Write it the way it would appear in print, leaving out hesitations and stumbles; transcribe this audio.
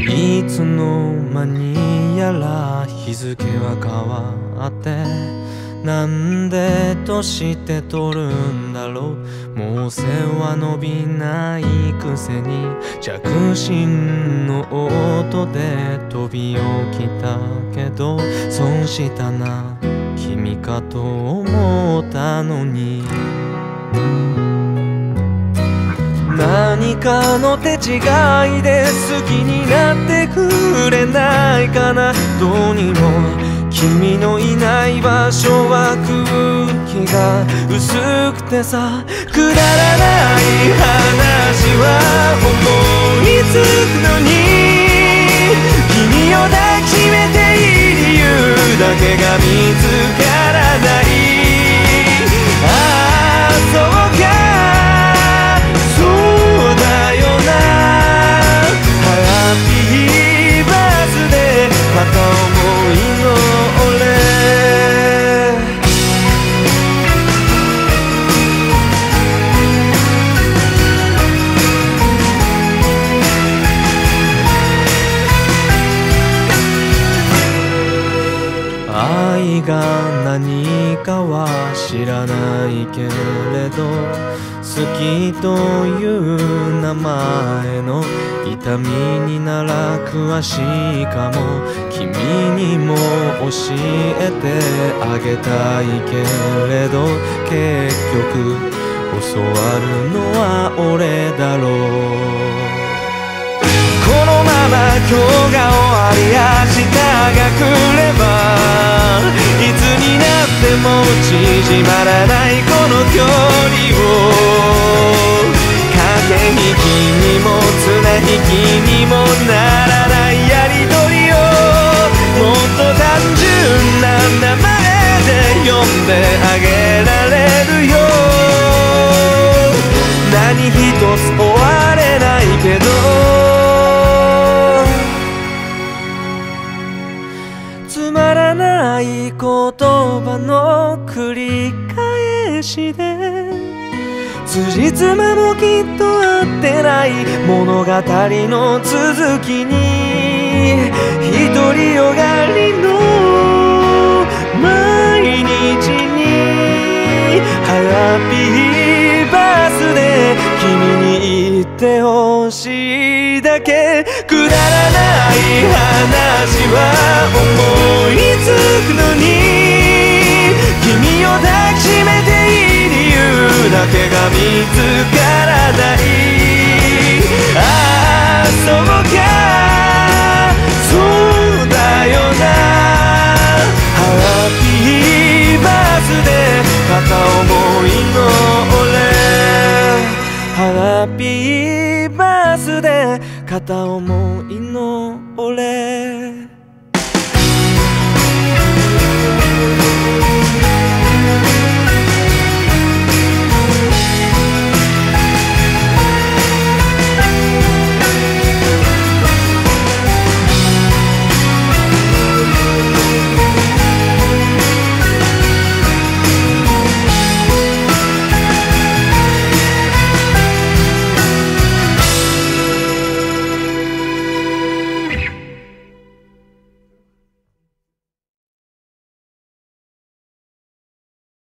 いつの間にやら日付は変わって、なんで年って取るんだろう。もう背は伸びないくせに着信の音で飛び起きたけど、損したな君かと思ったのに。何かの手違いで好きになってくれないかな。どうにも君のいない場所は空気が薄くてさ、くだらない話は思いつくのに、君を抱きしめていい理由だけが見つからない。ああそうか、そうだよな。ハッピーバースデー片思いの俺。愛が何かは知らないけれど、好きという名前の痛みになら詳しいかも。君にも教えてあげたいけれど、結局教わるのは俺だろう。このまま今日が終わり、明日が来ればいつになっても縮まらないこの距離を、駆け引きにも綱引きにもならないやりとりを、もっと単純な名前で呼んであげられるよ。何一つ終われないけど、つまらない言葉の繰り返しで、辻褄もきっと合ってない物語の続きに、独りよがりの毎日にハッピーバースデー君に言ってほしいだけ。くだらない話は思いつくのに、君を抱きしめていい理由だけが見つからない。ああそうか、そうだよな。ハッピーバースデー片思いの俺。ハッピーバースデー片思いの俺。